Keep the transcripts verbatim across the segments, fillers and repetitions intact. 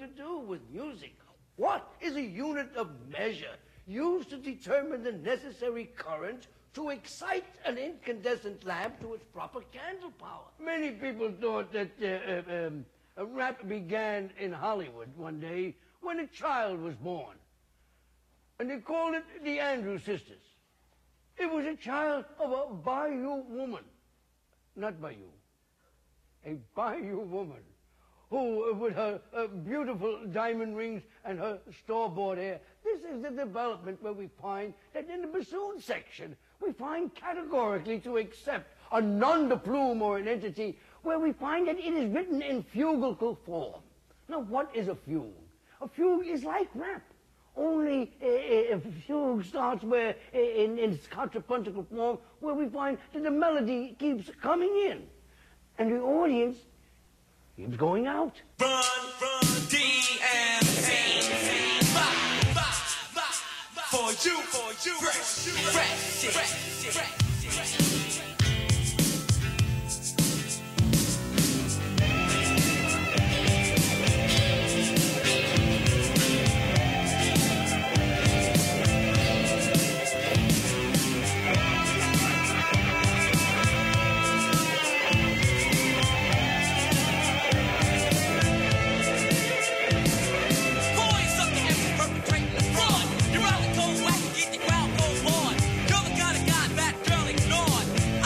to do with music. What is a unit of measure used to determine the necessary current to excite an incandescent lamp to its proper candle power? Many people thought that uh, uh, um, a rap began in Hollywood one day when a child was born. And they called it the Andrews Sisters. It was a child of a Bayou woman. Not Bayou. A Bayou woman who, with her uh, beautiful diamond rings and her store-bought hair. This is the development where we find that in the bassoon section, we find categorically to accept a nom de plume or an entity where we find that it is written in fugal form. Now, what is a fugue? A fugue is like rap. Only a, a fugue starts where, in, in its contrapuntal form, where we find that the melody keeps coming in, and the audience keeps going out. Run, run, D M C. For you, for you, fresh, fresh, fresh, fresh, fresh. You're the kind of guy that girl ignored.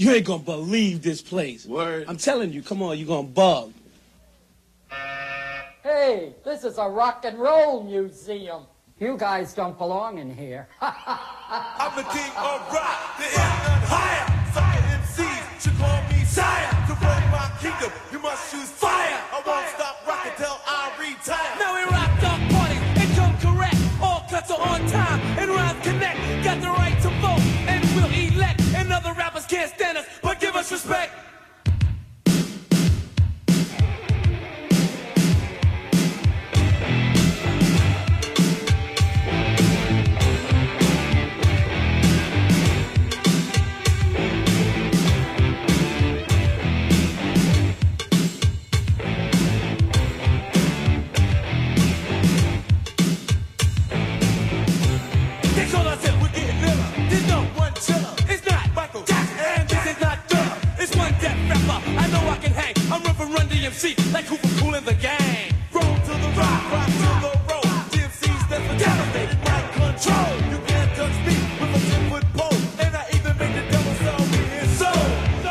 You ain't gonna believe this place. Word. I'm telling you, come on, you gonna bug. Hey, this is a rock and roll museum. You guys don't belong in here. I'm the king of rock, the none higher. Sucker M Cs should call me sire. To run my kingdom, you must choose fire. I won't stop rocking till I retire. Now we rock dog parties and come correct. All cuts are on time and rhymes connect. Got the right to vote and we'll elect. And other rappers can't stand us, but give us respect. Like who for cool in the gang. Roll to the rock, rock to the roll. D M Cs that's for devastating my control. You can't touch me with a ten foot pole. And I even make the devil sell me his soul.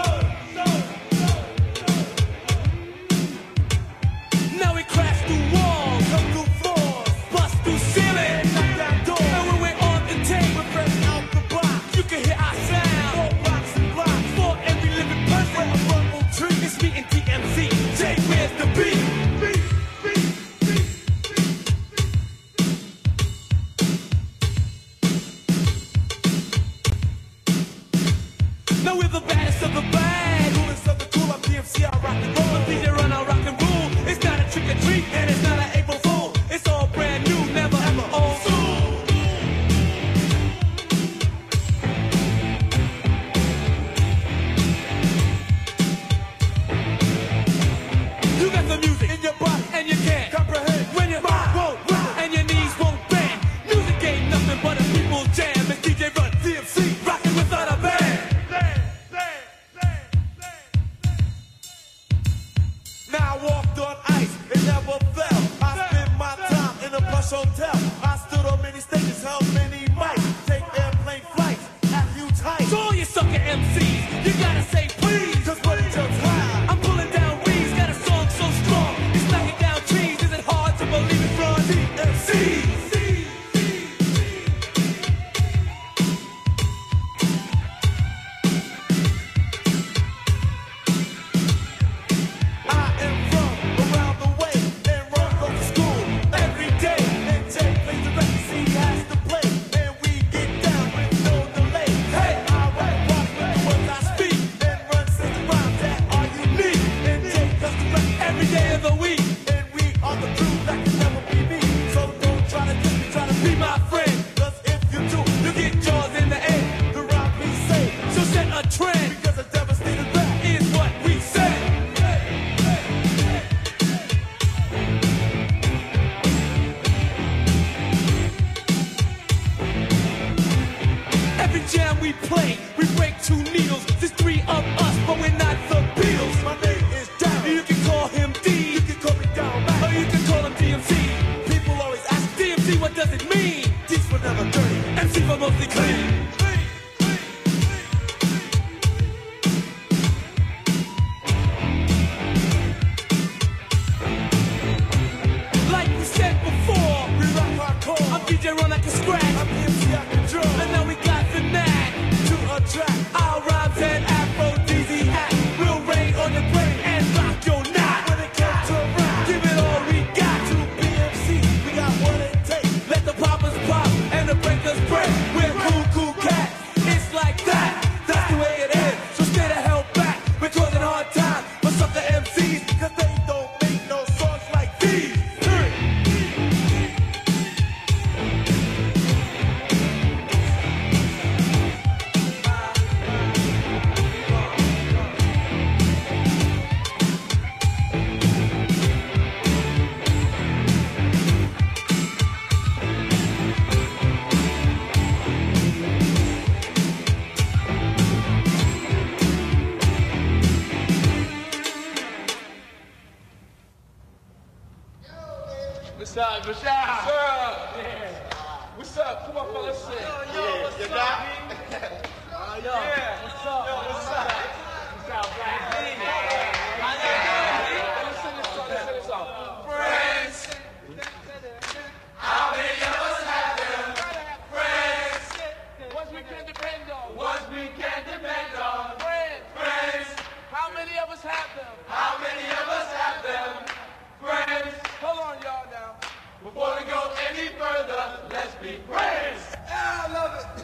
Now we crash through walls, Come through floors, bust through ceilings, knock down doors. and when we're on the tape, We're fresh out the box. you can hear our sound. Four blocks and blocks. For every living person, A rumble tree. it's me and D M C. Jay, where's the beat? Now we're the baddest of the bad. Coolest of the cool, I'm D M C, I rock and roll. D J run our rock and roll. It's not a trick or treat, and it's not an April Fool. It's all brand new, never ever old school. You got the music In your body, and you can't comprehend. when you won't and your knees won't bend. Music ain't nothing but a people jam. It's D J Run, D M C, rocking without a band. Now I walked on ice, it never fell. I spent my time in a plush hotel. I stood on many stages, held many mics. Take airplane flights at huge heights. To all you sucker M Cs, you gotta say please. Cause when it jumps high, I'm pulling down weeds, got a song so strong. It's knocking down trees. Is it hard to believe it's from D M C? I am from around the way and run go to school every day. And Jay plays the records he has to play. And we get down with no delay. Hey, I write rock with the words I speak. And run six rhymes that are unique. And Jay does the record Every day of the week, and we are the crew that can never be me. So don't try to diss me, try to be my friend. Cause if you do, You get jaws in the air. the rhyme we say. So set a trend. Because a devastated rap. Is what we say. Every jam we play, we break two needles. There's three of us, but we're not the Beatles. My name is Down. You can call him D, You can call me Down or Mac. you can call him D M C. People always ask D M C, what does it mean? D's for never dirty. M C for mostly clean. Like we said before, We rock hardcore. I'm D J Run like a scratch. I'm D M C, I can draw. And now we got the knack. To attract. Our rhymes and aphrodisiac will rain on your brain and rock your knot. When it came to rap, Give it all we got. to B M C, we got what it takes. Let the poppers pop and the breakers break. We're cool, cool cats. It's like that. That's the way it is. So stay the hell back. We're causing hard time for sucker M Cs. Cause they don't make no songs like these. What's up, what's up? What's up? What's up? Come on, fellas. Yo, yo, what's up? Yo, what's up? What's up? have them? How many of us have them? Friends. Hold on, y'all now. Before we go any further, let's be friends. Yeah, I love it.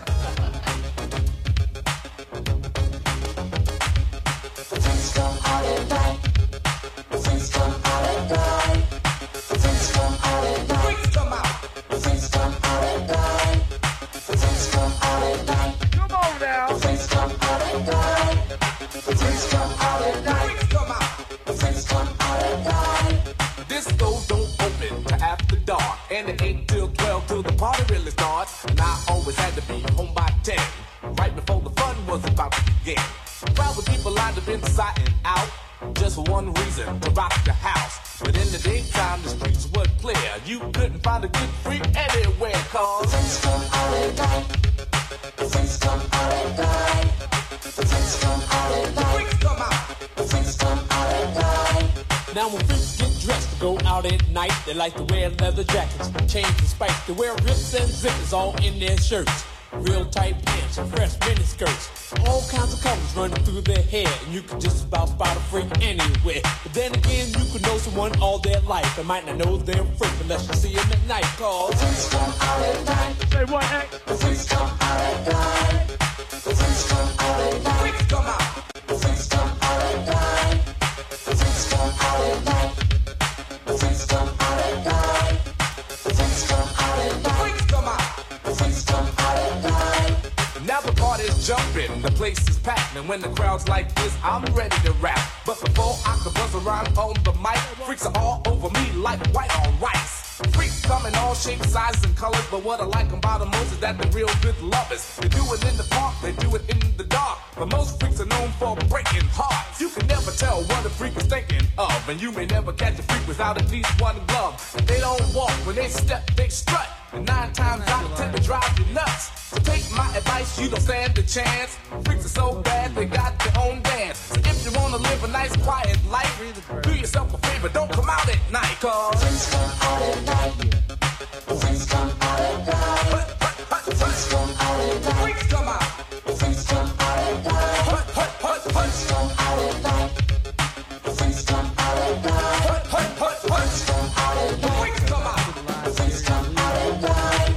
Friends come out at night. Friends come out at night. Friends come out at night. Freaks come out. Friends come out at night. Friends come out at night. Come on now. Friends come out at night. Friends come out at night. Freaks come out. Friends come out at night. Discos don't open till after dark, and it ain't till twelve till the party really starts. And I always had to be home by ten, right before the fun was about to begin. Crowds of people lined up inside and out, just for one reason, to rock the house. But in the daytime, the streets were clear. You couldn't find a good freak anywhere, cause Friends come out at night. Friends come out at night. Friends come out at night. freaks come out. Friends come out at night. Now when freaks get dressed to go out at night, they like to wear leather jackets, chains and spikes. They wear rips and zippers all in their shirts. Real tight pants and fresh mini skirts. All kinds of colors running through their hair, and you can just about spot a freak anywhere. But then again, you could know someone all their life and might not know they're a freak unless you see them at night. Cause Friends come out at night. Say what, X? Friends come out at night. Friends come out at night. Freaks come out. Friends come out at night. Friends come out at night. Friends come out at night. Friends come out at night. Freaks come out. Friends come out at night. Now the party's jumping, the place is packed, and when the crowd's like this, I'm ready to rap. But before I can buzz around on the mic, freaks are all over me like white on rice. Freaks come in all shapes, sizes, and colors, but what I like about them most is that they're real good lovers. They do it in the park, they do it in the dark, but most freaks are known for breaking hearts. You can never tell what a freak is thinking of, and you may never catch a freak without at least one glove. And they don't walk, when they step, they strut, and nine times out of ten they drive you nuts. So take my advice, you don't stand a chance. Freaks are so bad, they got their own dance. So if you wanna live a nice, quiet life, do yourself a favor, don't come out at night, cause Friends come out at night. Friends come out at night. Friends come out at night. freaks come out. Friends come out at night. Hut, hut, hut, hut, Friends come out at night. Friends come out at night. hut, hut, hut, hut. Friends come out at night. Freaks come out. Friends come out at night.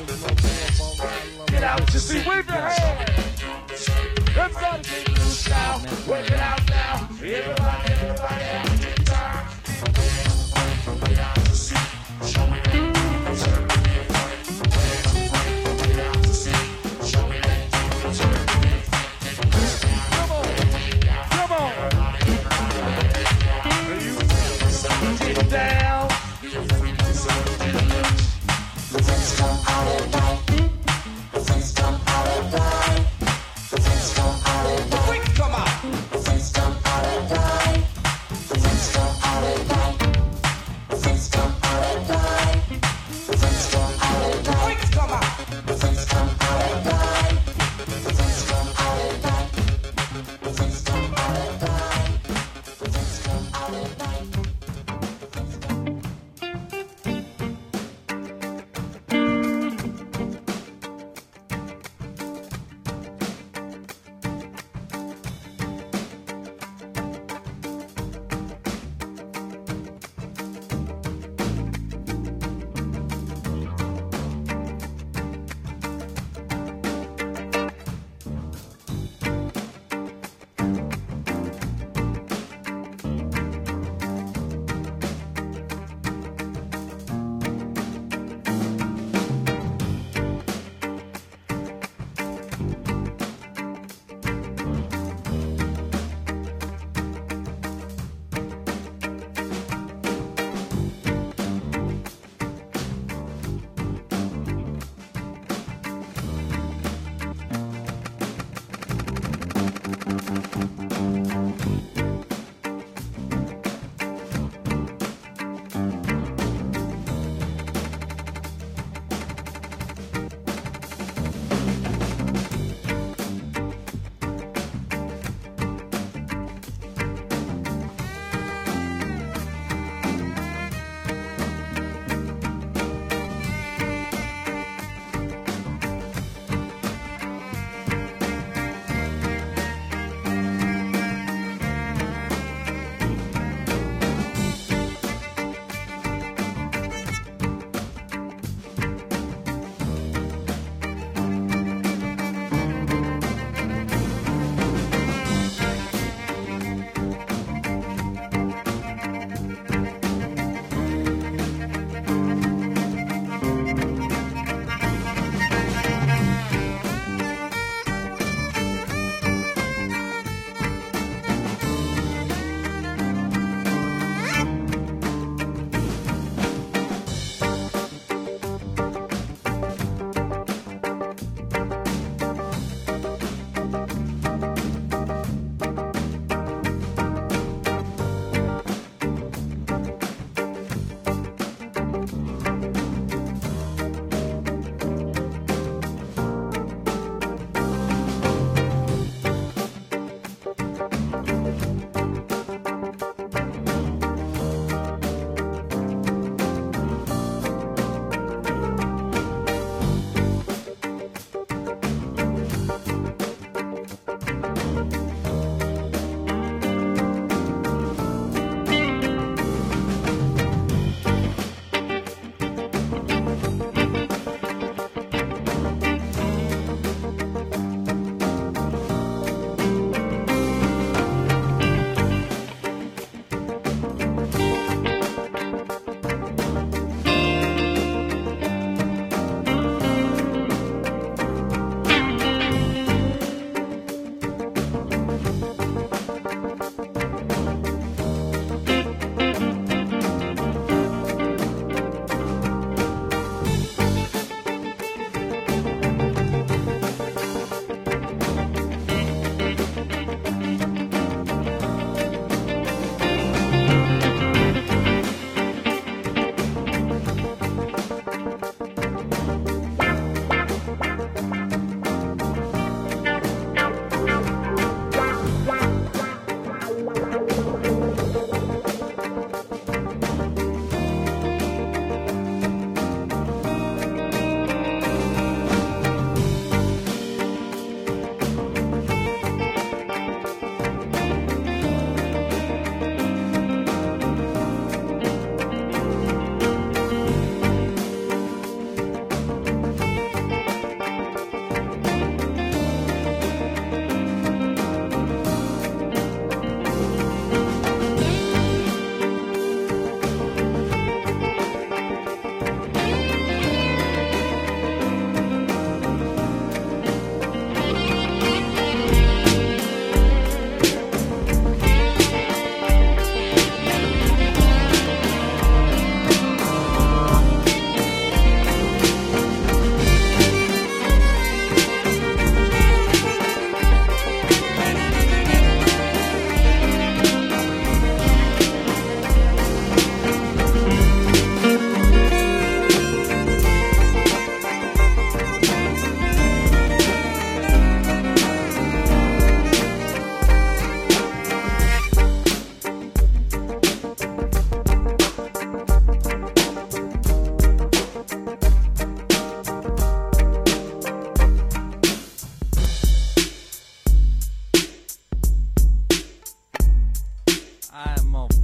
Get out, you see, wave your hand. Everybody get loose now. Wave it out now. Everybody, everybody, have a good time. Get out, you see, show me.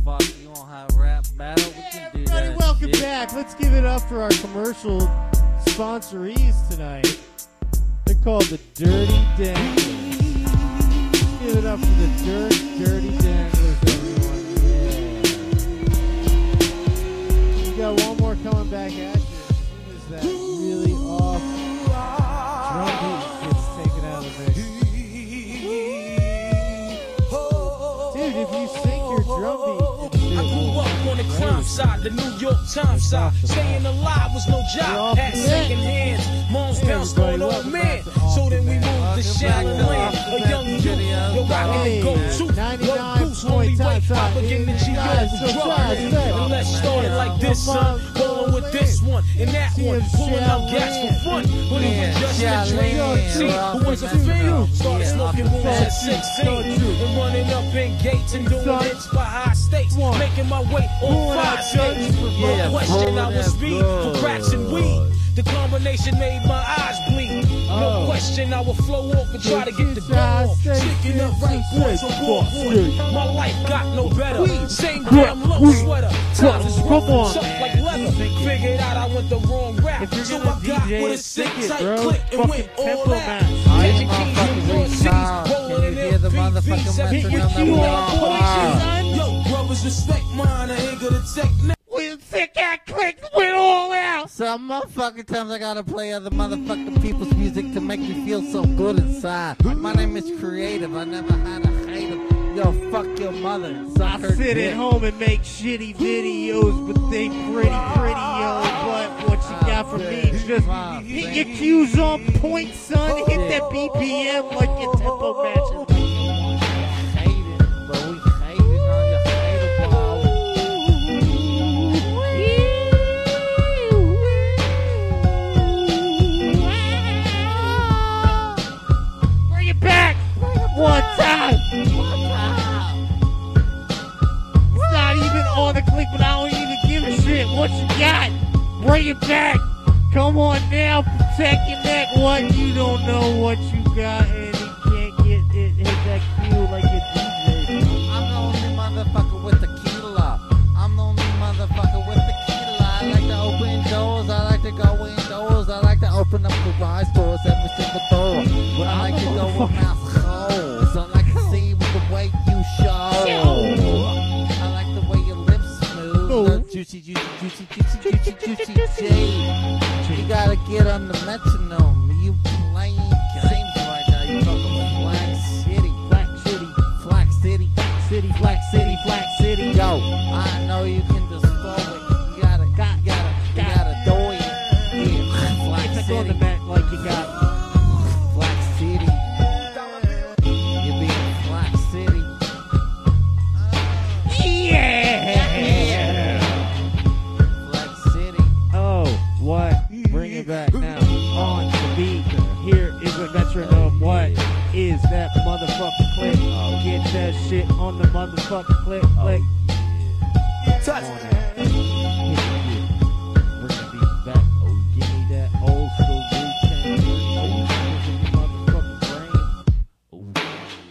fuck. You want to have a rap battle? We can do Everybody, that. welcome shit. back. Let's give it up for our commercial sponsorees tonight. They're called the Dirty Danglers. Let's give it up for the Dirty, Dirty Danglers, everyone. Yeah. We got one more coming back at you as soon as that really off drum beat gets taken out of the mix. Dude, if you sync your drum beat, it's I grew up on the crime side, the New York Times side. Staying alive was no job, had second hands. Moms bounced on old man. So then we moved to Shaolin Land. A young youth, you're rocking the go-to. Love Goose, only way Papa getting the G O drug. And let's start it like this, son. Rolling with this one and that one. Pulling out gas for fun. But it was just a dream. See, who was a fan? Started smoking rules at sixteen. And running up in gates and doing hits for high stakes. Making my way on five states. No question I was speed for cracks and weed. The combination made my eyes bleed. No question I would flow off and try to get the dough off. Sticking up right boys on board. My life got no better. Same damn low sweater. Times is rough and tough like leather. Figured out I went the wrong route. So I got with a sick tight click and went all out. Catching keys in broad cities. Rolling in L P Vs. Every week you on Yo, brothers respect mine. I ain't gonna take now. We'll take that click, went all out. Some motherfucking times I gotta play other motherfucking people's music to make me feel so good inside. My name is Creative. I never had a hater. Yo, fuck your mother. I sit at home and make shitty videos, but they pretty, pretty, yo. But what you got for me is just hit your cues on point, son. Hit that B P M like your tempo matches. One time. One time. It's not even on the click, but I don't even give a shit. What you got? Bring it back. Come on now, protect your neck. What? You don't know what you got, and you can't get it. Hit that cue like your D J. I'm the only motherfucker with tequila. I'm the only motherfucker with tequila. I like to open doors. I like to go indoors. I like to open up garage doors every single door. I like to go with mouth. I like to see the way you show. I like the way your lips move. The juicy, juicy, juicy, juicy, juicy, juicy J. You gotta get on the metronome. You playing games right now. You talking about Flag City, Flag City, Flag City, Flag City, Flag City, Flag City. Yo, I know you can just throw it. You gotta, got, gotta, you gotta do it. Yeah, Flag City. On the mat like you got. Flag City. Yeah! Flag City. Oh, what? Bring it back now. On the beat. Here is a metronome. What is that motherfucking click? Get that shit on the motherfucking click. Click. Touch. On it. Bring the beat back. Oh, give me that old school Wu-Tang. Oh, motherfucking brain. Oh,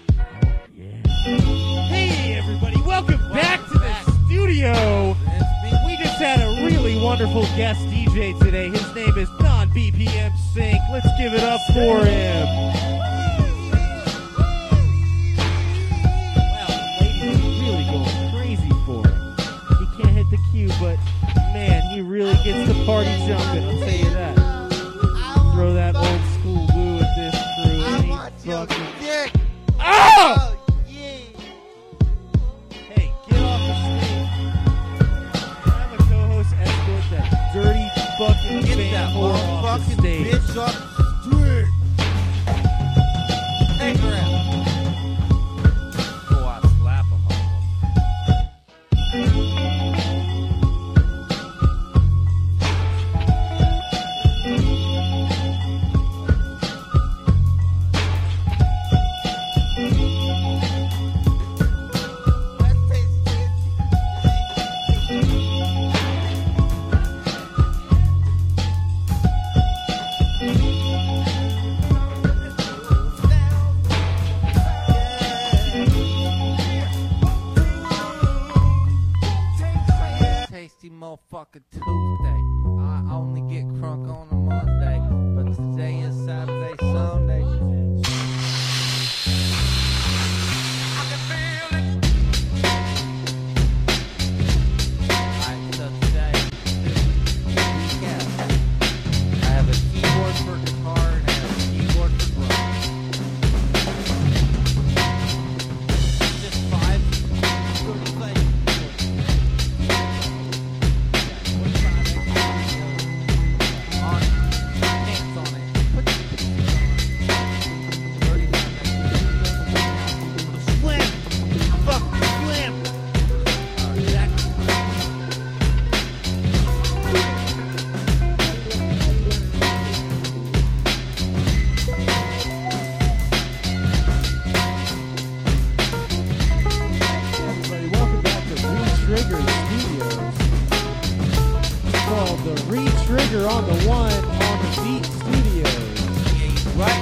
yeah. Hey, everybody. Welcome back to the studio. We just had a really wonderful guest D J today. His name is Non B P M Sync. Let's give it up for him. Wow, the ladies are really going crazy for him. He can't hit the cue, but man, he really gets the party jumping. I'll tell you that. Throw that old school woo at this crew. And he fucking. Oh! Hey, get off the stage. I'm a co-host, escort that dirty fucking Get fan that whore off the motherfucking stage. bitch off the street. Hey, girl. Go out, slap him. Let's taste it. no fucking Tuesday. I only get crunk on a Monday, but today is Saturday, Sunday. Alright, so today, yeah, I have a keyboard for guitar and I have a keyboard for drum. Just five sort of like on pants on it. Put the Slim! Fuck Slim! Everybody, welcome back to Re-Trigger Studios. It's called the Re-Trigger on the One on the Beat Studios. right.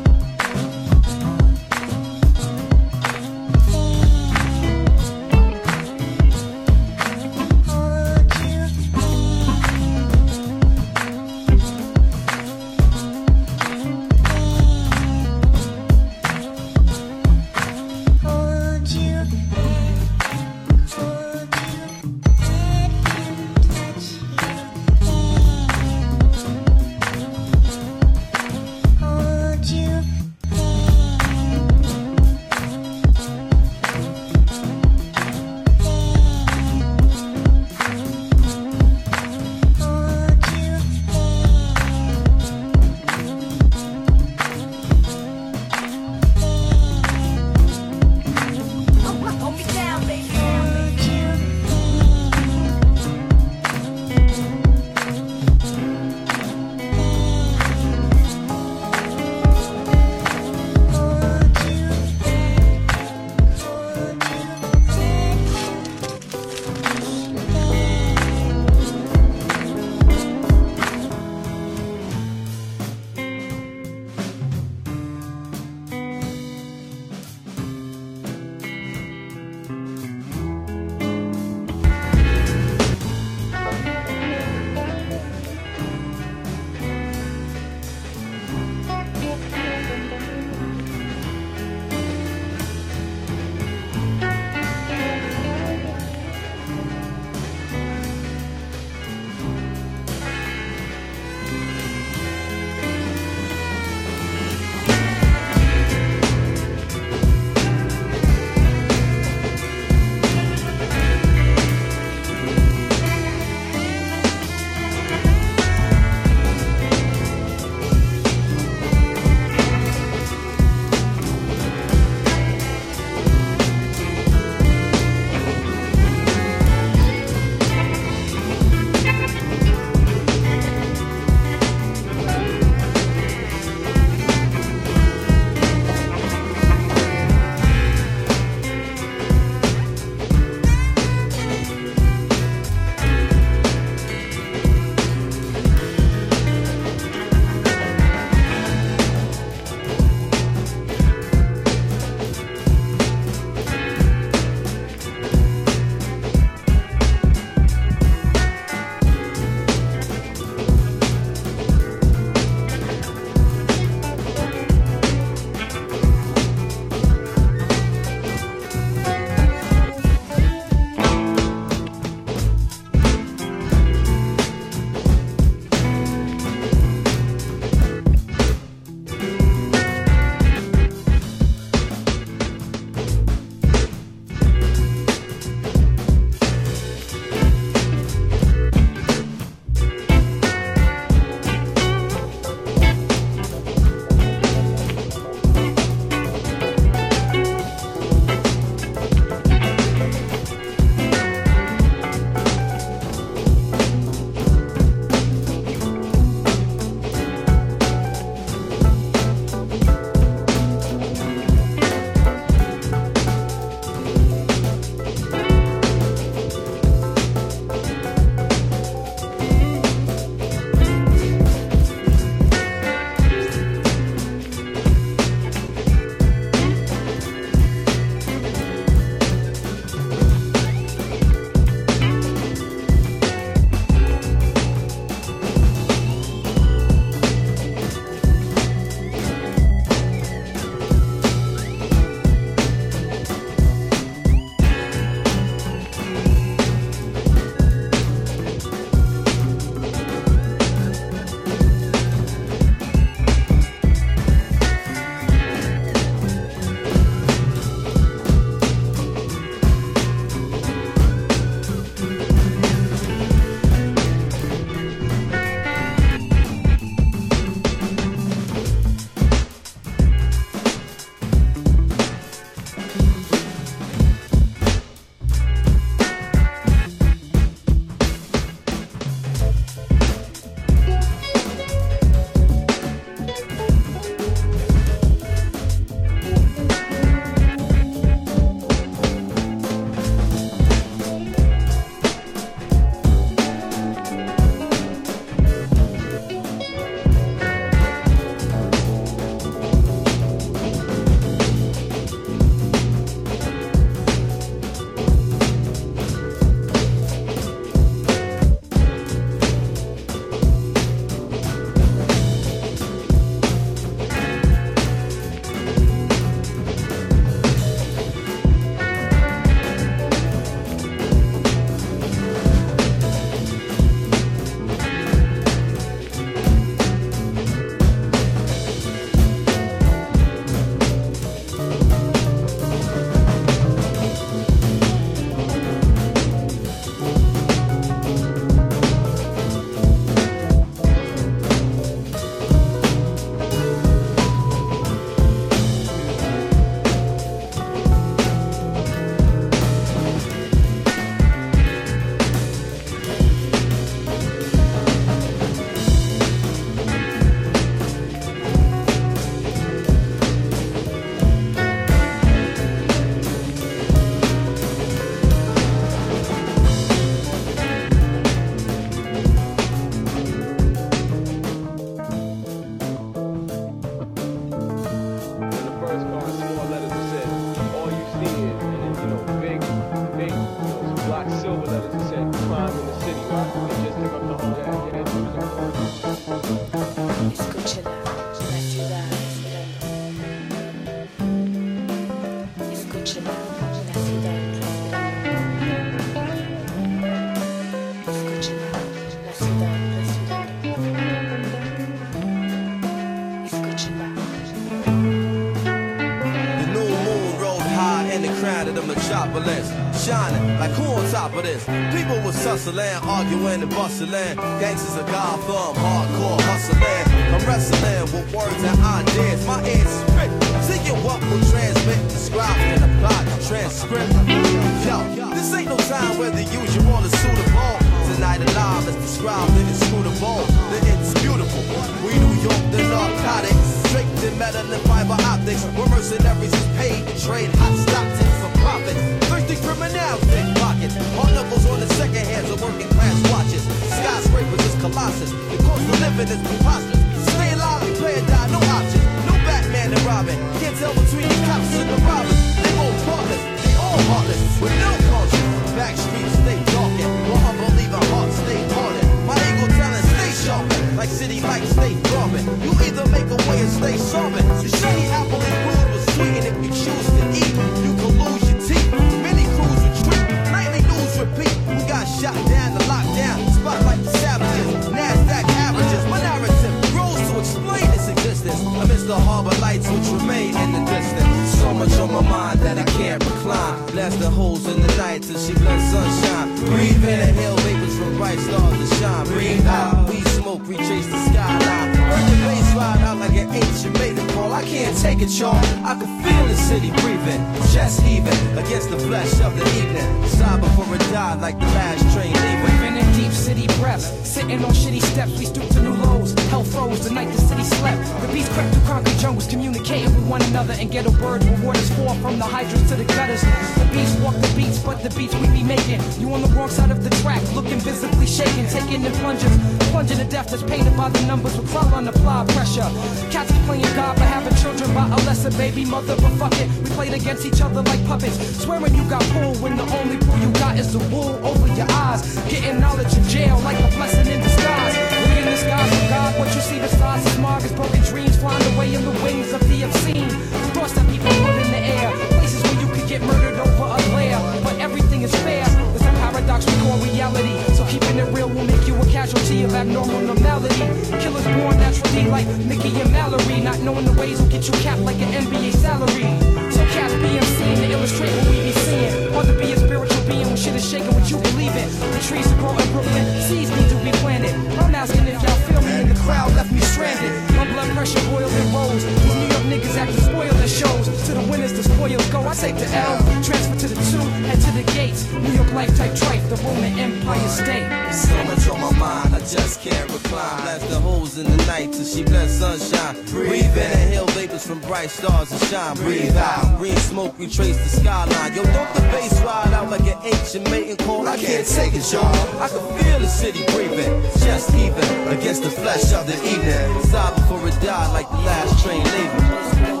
shining, like who on top of this? People was hustling, arguing and bustling. Gangsters of Gotham, hardcore hustling. I'm wrestling with words and ideas. My ears spit, seeking what will transmit, describe in a plot, transcript. Yo, this ain't no time where the usual is suitable. Tonight alive, let's describe the inscrutable, the indisputable. We New York, the narcotics, straight to metal and fiber optics. Where mercenaries is paid to trade hot stockings for profit. Thirsty criminals, big pockets. All knuckles on the second hands of working class watches. Skyscrapers is colossus. The cost of living is preposterous. Stay alive, you play or die, no options. No Batman and Robin. Can't tell between the cops and the robbers. They all heartless, they all heartless, with no conscience. Back streets stay darkened, while unbelieving hearts stay haunted. My ego talent stay sharpened, like city lights stay throbbing. You either make a way or stay sobbing. The shiny apple and food was sweet, and if you choose to eat, you can lose your teeth. Many crews retreat, nightly news repeat. We got shot down to lock down, spotlight the savages, NASDAQ averages. My narrative grows to explain its existence amidst the harbor lights which remain in the distance. So much on my mind that I can't recline. Blast the holes in the night till she bless sunshine. Breathe in and inhale vapors from bright stars to shine. Breathe out, we smoke, retrace the skyline. Heard the bass ride out like an ancient maiden call. I can't take it, y'all. I can feel the city breathing, chest heaving against the flesh of the evening. Sigh before it died like the last train leaving. Living in deep city breaths, sitting on shitty steps, we stoop to new lows. Hell froze the night the city slept. The beast crept through concrete jungles, communicating with one another, and ghetto birds will warn us forth from the hydrants to the gutters. The beast walk the beats, but the beats we be making. You on the wrong side of the track, looking visibly shaken, taking in plunges, plunging to death that's painted by the numbers with clout on apply pressure. Cats be playing God by having children by a lesser baby mother, but fuck it, we played against each other like puppets. Swearing you got pulled when the only pull you got is the wool over your eyes. Getting knowledge in jail like a blessing in disguise. Look in the skies of God, what you see besides the smog is broken dreams flying away in the wings of the obscene. Thoughts that people put in the air, places where you could get murdered over a glare. But everything is fair, there's a paradox we call reality. So keeping it real will make you a casualty of abnormal normality. Killers born naturally like Mickey and Mallory, not knowing the ways will get you capped like an N B A salary. So cats be emceeing to illustrate what we be seeing. Or to be a spiritual being when shit is shaking what you believe in. The trees to grow in Brooklyn, seeds need to be planted. I'm asking if y'all feel me and the crowd left me stranded. My blood pressure boiled and rose. These New York niggas acting spoiled and shows. To the winners the spoils go. I take the L, transfer to the two, head to the gates. New York life type trife, the Roman Empire state. So much on my mind, I just can't recline. Blast the holes in the night till she bless sunshine. Breathe in and inhale vapors from bright stars to shine. Breathe out, green smoke, retrace the skyline. Yo, don't the bass ride out like an ancient maiden call. I can't take it, y'all. I can feel the city breathing, chest heaving against the flesh of the evening. Sigh before it died like the last train leaving.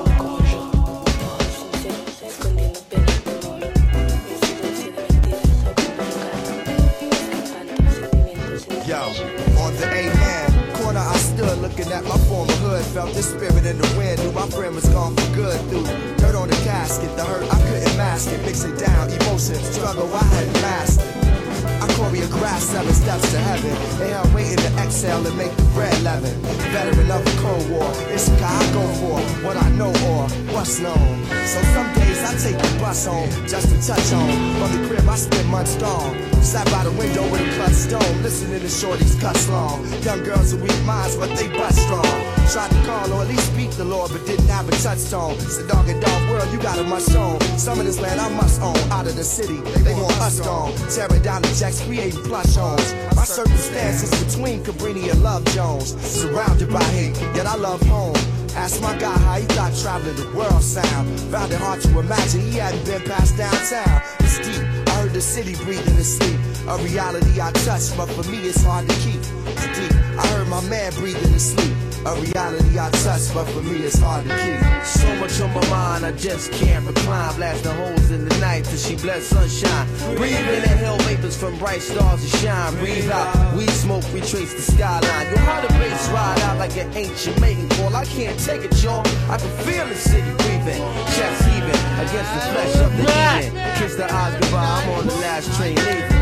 Yo, on the A man corner I stood looking at my former hood. Felt the spirit in the wind, knew my friend was gone for good. Through dirt on the casket, the hurt I couldn't mask it. Mixing down emotions, struggle I hadn't mastered. I choreographed seven steps to heaven. They are waiting to exhale and make the bread leaven. Veteran of the Cold War, it's what I go for, what I know or what's known. So some days I take the bus home just to touch on. From the crib I spend months gone. Sat by the window with a clutch stone, listening to shorties cuss long. Young girls with weak minds, but they butt strong. Tried to call or at least speak the Lord, but didn't have a touchstone. It's a dog and dog world, you got a must own. Some of this land I must own. Out of the city, they want us gone. Tearing down the jacks, creating plush homes. My circumstances between Cabrini and Love Jones. Surrounded by hate, yet I love home. Asked my guy how he thought traveling the world sound. Found it hard to imagine he hadn't been past downtown. It's deep, I heard the city breathing in sleep. A reality I touch, but for me it's hard to keep. It's deep, I heard my man breathing in sleep. A reality I touch, but for me it's hard to keep. So much on my mind, I just can't recline. Blasting holes in the night till she bless sunshine. Breathe in and inhale vapors from bright stars to shine. Breathe out, weed smoke, retrace the skyline. Yo, how the bass ride out like an ancient maiden call. I can't take it, y'all. I can feel the city breathing, chest heaving against the flesh of the evening. Kiss the eyes goodbye, I'm on the last train leaving.